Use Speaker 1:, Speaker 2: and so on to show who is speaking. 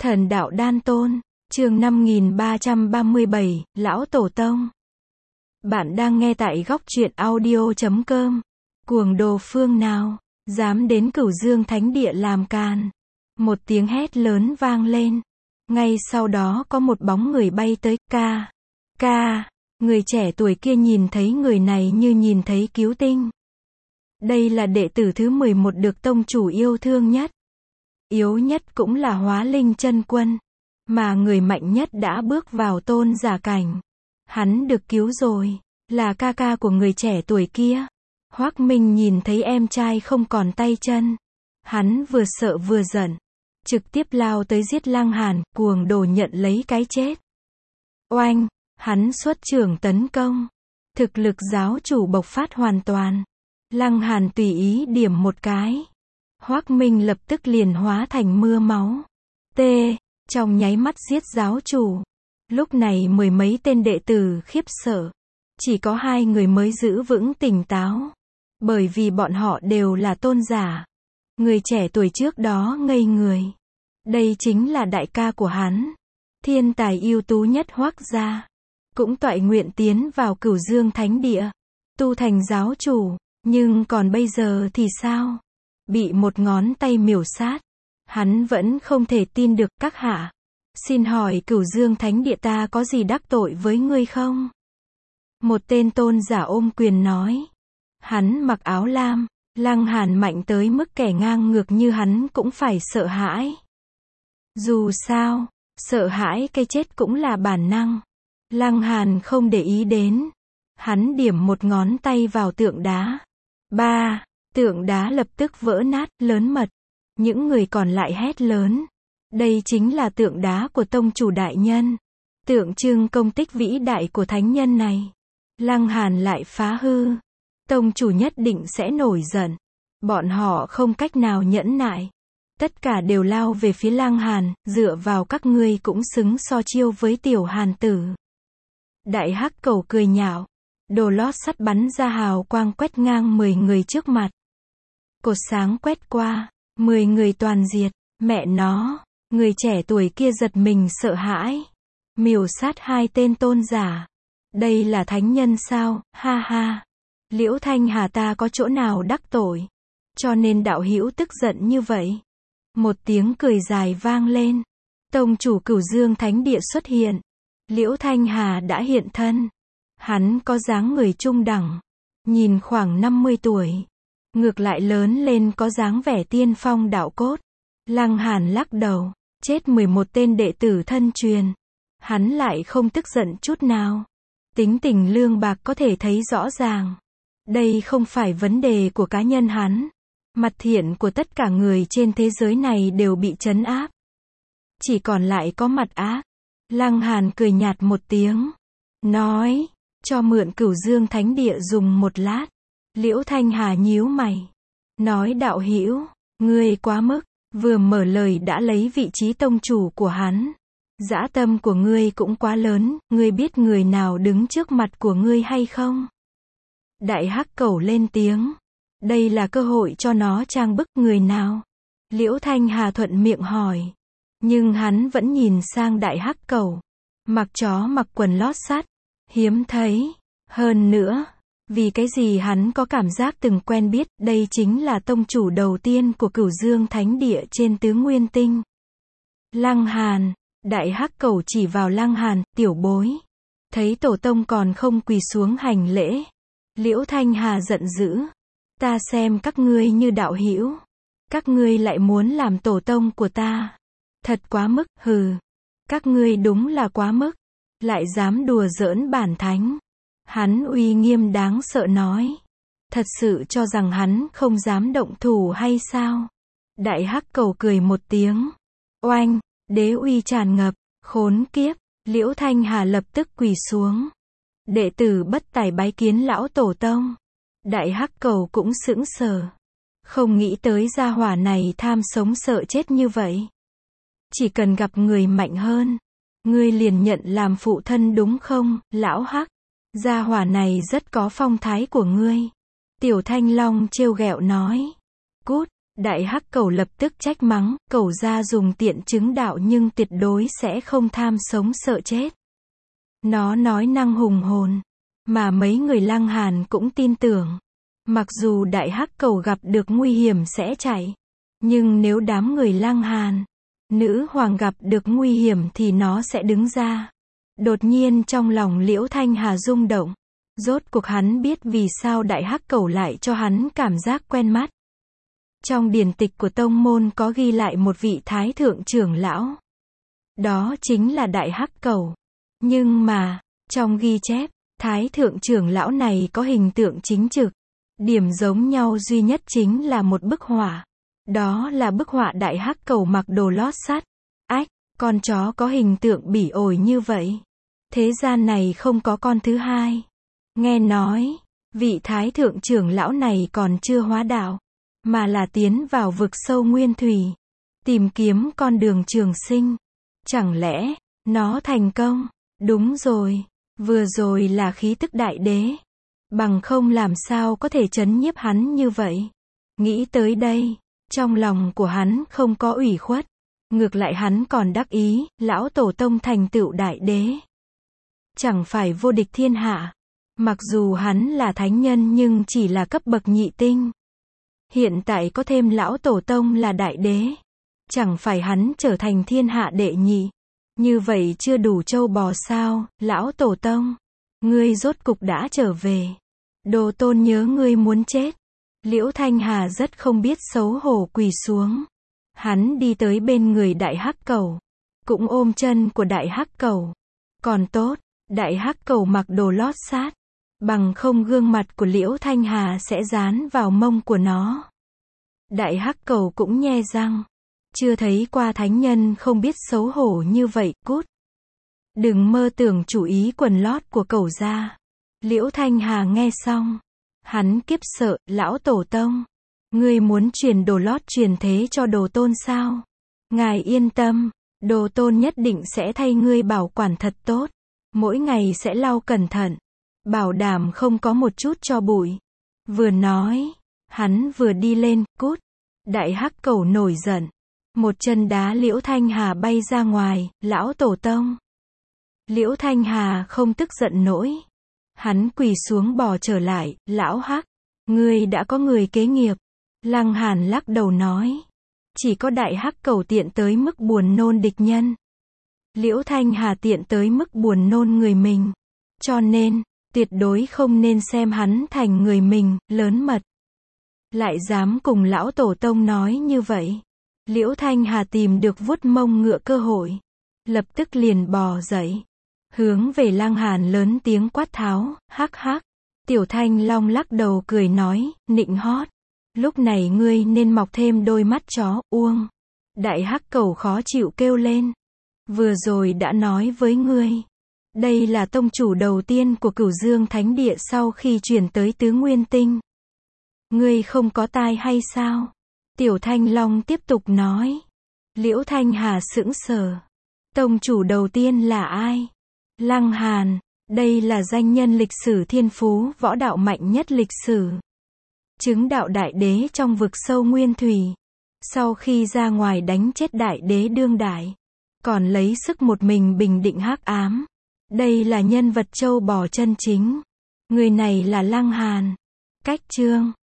Speaker 1: Thần đạo đan tôn, chương 5337, Lão Tổ Tông. Bạn đang nghe tại góc truyện audio.com. Cuồng đồ phương nào, dám đến Cửu Dương Thánh Địa làm càn. Một tiếng hét lớn vang lên. Ngay sau đó có một bóng người bay tới, ca. Người trẻ tuổi kia nhìn thấy người này như nhìn thấy cứu tinh. Đây là đệ tử thứ 11 được tông chủ yêu thương nhất. Yếu nhất cũng là Hóa Linh chân quân. Mà người mạnh nhất đã bước vào tôn giả cảnh. Hắn được cứu rồi, là ca ca của người trẻ tuổi kia. Hoắc Minh nhìn thấy em trai không còn tay chân. Hắn vừa sợ vừa giận. Trực tiếp lao tới giết Lăng Hàn, cuồng đồ nhận lấy cái chết. Oanh, hắn xuất trưởng tấn công. Thực lực giáo chủ bộc phát hoàn toàn. Lăng Hàn tùy ý điểm một cái. Hoắc Minh lập tức liền hóa thành mưa máu. Trong nháy mắt giết giáo chủ. Lúc này mười mấy tên đệ tử khiếp sợ. Chỉ có 2 người mới giữ vững tỉnh táo. Bởi vì bọn họ đều là tôn giả. Người trẻ tuổi trước đó ngây người. Đây chính là đại ca của hắn. Thiên tài ưu tú nhất Hoắc gia. Cũng toại nguyện tiến vào Cửu Dương Thánh Địa. Tu thành giáo chủ. Nhưng còn bây giờ thì sao? Bị một ngón tay miểu sát. Hắn vẫn không thể tin được. Các hạ, xin hỏi Cửu Dương Thánh Địa ta có gì đắc tội với ngươi không? Một tên tôn giả ôm quyền nói. Hắn mặc áo lam. Lăng Hàn mạnh tới mức kẻ ngang ngược như hắn cũng phải sợ hãi. Dù sao, sợ hãi cái chết cũng là bản năng. Lăng Hàn không để ý đến. Hắn điểm một ngón tay vào tượng đá. Tượng đá lập tức vỡ nát, lớn mật. Những người còn lại hét lớn. Đây chính là tượng đá của tông chủ đại nhân. Tượng trưng công tích vĩ đại của thánh nhân này. Lăng Hàn lại phá hư. Tông chủ nhất định sẽ nổi giận. Bọn họ không cách nào nhẫn nại. Tất cả đều lao về phía Lăng Hàn, dựa vào các ngươi cũng xứng so chiêu với tiểu Hàn tử. Đại hắc cầu cười nhạo. Đồ lót sắt bắn ra hào quang quét ngang 10 người trước mặt. Cột sáng quét qua, 10 người toàn diệt. Mẹ nó, người trẻ tuổi kia giật mình sợ hãi. Miểu sát 2 tên tôn giả. Đây là thánh nhân sao, ha ha. Liễu Thanh Hà ta có chỗ nào đắc tội. Cho nên đạo hữu tức giận như vậy. Một tiếng cười dài vang lên. Tông chủ Cửu Dương Thánh Địa xuất hiện. Liễu Thanh Hà đã hiện thân. Hắn có dáng người trung đẳng. Nhìn khoảng 50 tuổi. Ngược lại lớn lên có dáng vẻ tiên phong đạo cốt. Lăng Hàn lắc đầu. Chết 11 tên đệ tử thân truyền. Hắn lại không tức giận chút nào. Tính tình lương bạc có thể thấy rõ ràng. Đây không phải vấn đề của cá nhân hắn. Mặt thiện của tất cả người trên thế giới này đều bị trấn áp. Chỉ còn lại có mặt ác. Lăng Hàn cười nhạt một tiếng. Nói, cho mượn Cửu Dương Thánh Địa dùng một lát. Liễu Thanh Hà nhíu mày. Nói đạo hữu, ngươi quá mức. Vừa mở lời đã lấy vị trí tông chủ của hắn. Dã tâm của ngươi cũng quá lớn. Ngươi biết người nào đứng trước mặt của ngươi hay không? Đại hắc cẩu lên tiếng. Đây là cơ hội cho nó trang bức người nào? Liễu Thanh Hà thuận miệng hỏi. Nhưng hắn vẫn nhìn sang đại hắc cẩu. Mặc chó mặc quần lót sắt. Hiếm thấy. Hơn nữa, vì cái gì hắn có cảm giác từng quen biết. Đây chính là tông chủ đầu tiên của Cửu Dương Thánh Địa trên tứ nguyên tinh. Lăng Hàn. Đại hắc cẩu chỉ vào Lăng Hàn, tiểu bối. Thấy tổ tông còn không quỳ xuống hành lễ. Liễu Thanh Hà giận dữ. Ta xem các ngươi như đạo hữu. Các ngươi lại muốn làm tổ tông của ta. Thật quá mức, hừ. Các ngươi đúng là quá mức. Lại dám đùa giỡn bản thánh. Hắn uy nghiêm đáng sợ nói. Thật sự cho rằng hắn không dám động thủ hay sao? Đại hắc cầu cười một tiếng. Oanh, đế uy tràn ngập, khốn kiếp. Liễu Thanh Hà lập tức quỳ xuống. Đệ tử bất tài bái kiến lão tổ tông. Đại hắc cầu cũng sững sờ. Không nghĩ tới gia hỏa này tham sống sợ chết như vậy. Chỉ cần gặp người mạnh hơn, ngươi liền nhận làm phụ thân đúng không, lão hắc? Gia hỏa này rất có phong thái của ngươi. Tiểu Thanh Long trêu ghẹo nói. Cút, Đại hắc cẩu lập tức trách mắng, cẩu gia dùng tiện chứng đạo nhưng tuyệt đối sẽ không tham sống sợ chết. Nó nói năng hùng hồn, mà mấy người Lăng Hàn cũng tin tưởng. Mặc dù đại hắc cẩu gặp được nguy hiểm sẽ chạy, nhưng nếu đám người Lăng Hàn, nữ hoàng gặp được nguy hiểm thì nó sẽ đứng ra. Đột nhiên trong lòng Liễu Thanh Hà rung động. Rốt cuộc hắn biết vì sao đại hắc cẩu lại cho hắn cảm giác quen mắt. Trong điển tịch của tông môn có ghi lại một vị thái thượng trưởng lão. Đó chính là đại hắc cẩu. Nhưng mà, trong ghi chép, thái thượng trưởng lão này có hình tượng chính trực. Điểm giống nhau duy nhất chính là một bức họa. Đó là bức họa đại hắc cẩu mặc đồ lót sắt. Ách, con chó có hình tượng bỉ ổi như vậy. Thế gian này không có con thứ hai. Nghe nói, vị thái thượng trưởng lão này còn chưa hóa đạo, mà là tiến vào vực sâu nguyên thủy, tìm kiếm con đường trường sinh. Chẳng lẽ, nó thành công? Đúng rồi, vừa rồi là khí tức đại đế. Bằng không làm sao có thể trấn nhiếp hắn như vậy. Nghĩ tới đây, trong lòng của hắn không có ủy khuất. Ngược lại hắn còn đắc ý, lão tổ tông thành tựu đại đế. Chẳng phải vô địch thiên hạ. Mặc dù hắn là thánh nhân nhưng chỉ là cấp bậc nhị tinh. Hiện tại có thêm lão tổ tông là đại đế. Chẳng phải hắn trở thành thiên hạ đệ nhị. Như vậy chưa đủ trâu bò sao, lão tổ tông. Ngươi rốt cục đã trở về. Đồ tôn nhớ ngươi muốn chết. Liễu Thanh Hà rất không biết xấu hổ quỳ xuống. Hắn đi tới bên người đại hắc cẩu. Cũng ôm chân của đại hắc cẩu. Còn tốt, đại hắc cẩu mặc đồ lót sát. Bằng không gương mặt của Liễu Thanh Hà sẽ dán vào mông của nó. Đại hắc cẩu cũng nhe răng. Chưa thấy qua thánh nhân không biết xấu hổ như vậy, cút. Đừng mơ tưởng chủ ý quần lót của cẩu gia. Liễu Thanh Hà nghe xong. Hắn kiếp sợ, lão tổ tông. Ngươi muốn truyền đồ lót truyền thế cho đồ tôn sao? Ngài yên tâm, đồ tôn nhất định sẽ thay ngươi bảo quản thật tốt. Mỗi ngày sẽ lau cẩn thận. Bảo đảm không có một chút tro bụi. Vừa nói, hắn vừa đi lên, cút. Đại hắc cẩu nổi giận. Một chân đá Liễu Thanh Hà bay ra ngoài, lão tổ tông. Liễu Thanh Hà không tức giận nổi. Hắn quỳ xuống bò trở lại, lão hắc. Ngươi đã có người kế nghiệp. Lăng Hàn lắc đầu nói. Chỉ có đại hắc cẩu tiện tới mức buồn nôn địch nhân. Liễu Thanh Hà tiện tới mức buồn nôn người mình. Cho nên, tuyệt đối không nên xem hắn thành người mình, lớn mật. Lại dám cùng lão tổ tông nói như vậy. Liễu Thanh Hà tìm được vuốt mông ngựa cơ hội. Lập tức liền bò dậy. Hướng về Lăng Hàn lớn tiếng quát tháo, hắc hắc. Tiểu Thanh Long lắc đầu cười nói, nịnh hót. Lúc này ngươi nên mọc thêm đôi mắt chó, uông. Đại hắc cẩu khó chịu kêu lên. Vừa rồi đã nói với ngươi. Đây là tông chủ đầu tiên của Cửu Dương Thánh Địa sau khi chuyển tới Tứ Nguyên Tinh. Ngươi không có tai hay sao? Tiểu Thanh Long tiếp tục nói. Liễu Thanh Hà sững sờ. Tông chủ đầu tiên là ai? Lăng Hàn. Đây là danh nhân lịch sử thiên phú, võ đạo mạnh nhất lịch sử. Chứng đạo đại đế trong vực sâu nguyên thủy. Sau khi ra ngoài đánh chết đại đế đương đại. Còn lấy sức một mình bình định hắc ám. Đây là nhân vật châu bò chân chính. Người này là Lăng Hàn. Cách chương